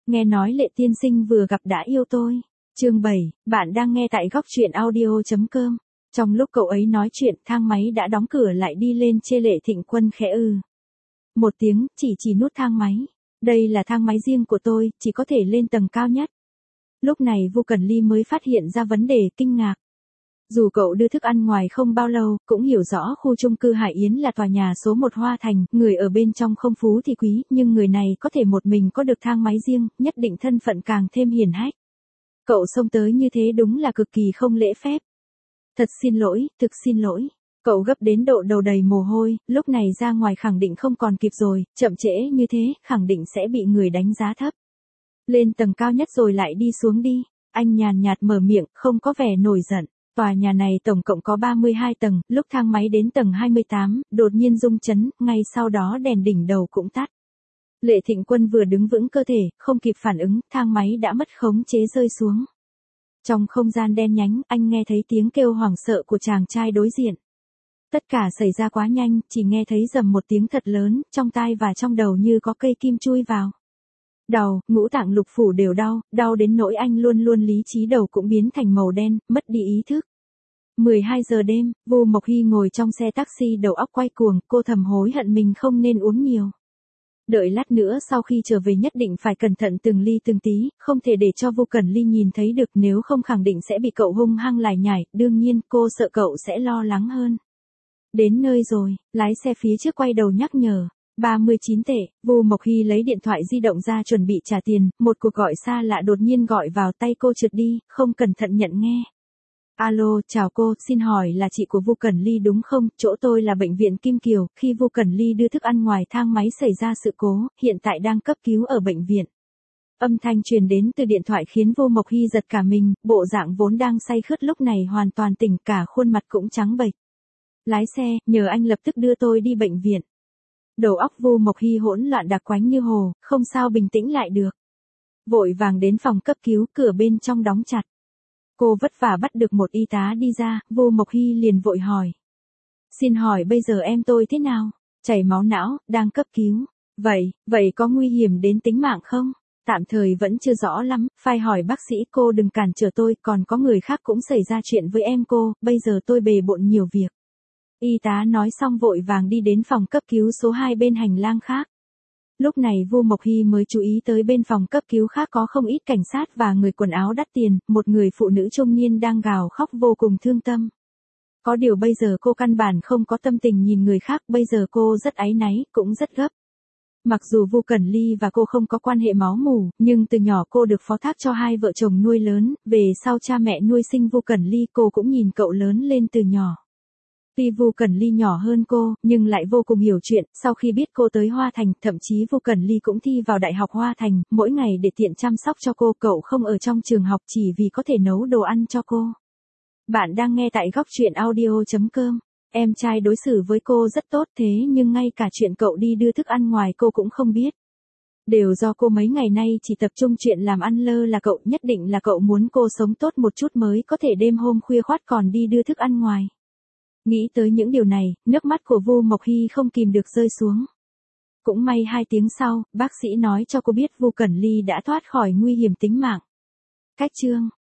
Nghe nói Lệ tiên sinh vừa gặp đã yêu tôi. Chương 7, bạn đang nghe tại góc truyện audio.com. Trong lúc cậu ấy nói chuyện, thang máy đã đóng cửa lại đi lên chê Lệ Thịnh Quân khẽ một tiếng, chỉ nút thang máy. Đây là thang máy riêng của tôi, chỉ có thể lên tầng cao nhất. Lúc này Vu Cẩn Ly mới phát hiện ra vấn đề, kinh ngạc. Dù cậu đưa thức ăn ngoài không bao lâu, cũng hiểu rõ khu chung cư Hải Yến là tòa nhà số 1 Hoa Thành, người ở bên trong không phú thì quý, nhưng người này có thể một mình có được thang máy riêng, nhất định thân phận càng thêm hiển hách. Cậu xông tới như thế đúng là cực kỳ không lễ phép. Thật xin lỗi, thực xin lỗi. Cậu gấp đến độ đầu đầy mồ hôi, lúc này ra ngoài khẳng định không còn kịp rồi, chậm trễ như thế, khẳng định sẽ bị người đánh giá thấp. Lên tầng cao nhất rồi lại đi xuống đi. Anh nhàn nhạt mở miệng, không có vẻ nổi giận. Tòa nhà này tổng cộng có 32 tầng, lúc thang máy đến tầng 28, đột nhiên rung chấn, ngay sau đó đèn đỉnh đầu cũng tắt. Lệ Thịnh Quân vừa đứng vững cơ thể, không kịp phản ứng, thang máy đã mất khống chế rơi xuống. Trong không gian đen nhánh, anh nghe thấy tiếng kêu hoảng sợ của chàng trai đối diện. Tất cả xảy ra quá nhanh, chỉ nghe thấy rầm một tiếng thật lớn, trong tai và trong đầu như có cây kim chui vào. Đầu, ngũ tạng lục phủ đều đau, đau đến nỗi anh luôn luôn lý trí đầu cũng biến thành màu đen, mất đi ý thức. 12 giờ đêm, Vu Mộc Hy ngồi trong xe taxi đầu óc quay cuồng, cô thầm hối hận mình không nên uống nhiều. Đợi lát nữa sau khi trở về nhất định phải cẩn thận từng ly từng tí, không thể để cho Vu Cẩn Ly nhìn thấy được, nếu không khẳng định sẽ bị cậu hung hăng lải nhải, đương nhiên cô sợ cậu sẽ lo lắng hơn. Đến nơi rồi, lái xe phía trước quay đầu nhắc nhở. 39 tệ, Vu Mộc Hy lấy điện thoại di động ra chuẩn bị trả tiền, một cuộc gọi xa lạ đột nhiên gọi vào tay cô trượt đi, không cẩn thận nhận nghe. Alo, chào cô, xin hỏi là chị của Vu Cẩn Ly đúng không? Chỗ tôi là bệnh viện Kim Kiều, khi Vu Cẩn Ly đưa thức ăn ngoài thang máy xảy ra sự cố, hiện tại đang cấp cứu ở bệnh viện. Âm thanh truyền đến từ điện thoại khiến Vu Mộc Hy giật cả mình, bộ dạng vốn đang say khướt lúc này hoàn toàn tỉnh, cả khuôn mặt cũng trắng bệch. Lái xe, nhờ anh lập tức đưa tôi đi bệnh viện. Đầu óc Vu Mộc Hy hỗn loạn đặc quánh như hồ, không sao bình tĩnh lại được. Vội vàng đến phòng cấp cứu, cửa bên trong đóng chặt. Cô vất vả bắt được một y tá đi ra, Vu Mộc Hy liền vội hỏi. Xin hỏi bây giờ em tôi thế nào? Chảy máu não, đang cấp cứu. Vậy có nguy hiểm đến tính mạng không? Tạm thời vẫn chưa rõ lắm, phải hỏi bác sĩ, cô đừng cản trở tôi, còn có người khác cũng xảy ra chuyện với em cô, bây giờ tôi bề bộn nhiều việc. Y tá nói xong vội vàng đi đến phòng cấp cứu số 2 bên hành lang khác. Lúc này Vu Mộc Hy mới chú ý tới bên phòng cấp cứu khác có không ít cảnh sát và người quần áo đắt tiền, một người phụ nữ trung niên đang gào khóc vô cùng thương tâm. Có điều bây giờ cô căn bản không có tâm tình nhìn người khác, bây giờ cô rất áy náy, cũng rất gấp. Mặc dù Vu Cẩn Ly và cô không có quan hệ máu mủ, nhưng từ nhỏ cô được phó thác cho hai vợ chồng nuôi lớn, về sau cha mẹ nuôi sinh Vu Cẩn Ly, cô cũng nhìn cậu lớn lên từ nhỏ. Tuy Vu Cẩn Ly nhỏ hơn cô, nhưng lại vô cùng hiểu chuyện, sau khi biết cô tới Hoa Thành, thậm chí Vu Cẩn Ly cũng thi vào Đại học Hoa Thành, mỗi ngày để tiện chăm sóc cho cô, cậu không ở trong trường học chỉ vì có thể nấu đồ ăn cho cô. Bạn đang nghe tại góc truyện audio.com. Em trai đối xử với cô rất tốt, thế nhưng ngay cả chuyện cậu đi đưa thức ăn ngoài cô cũng không biết. Đều do cô mấy ngày nay chỉ tập trung chuyện làm ăn, lơ là cậu, nhất định là cậu muốn cô sống tốt một chút mới có thể đêm hôm khuya khoắt còn đi đưa thức ăn ngoài. Nghĩ tới những điều này, nước mắt của Vu Mộc Hy không kìm được rơi xuống. Cũng may 2 tiếng sau, bác sĩ nói cho cô biết Vu Cẩn Ly đã thoát khỏi nguy hiểm tính mạng. Cách chương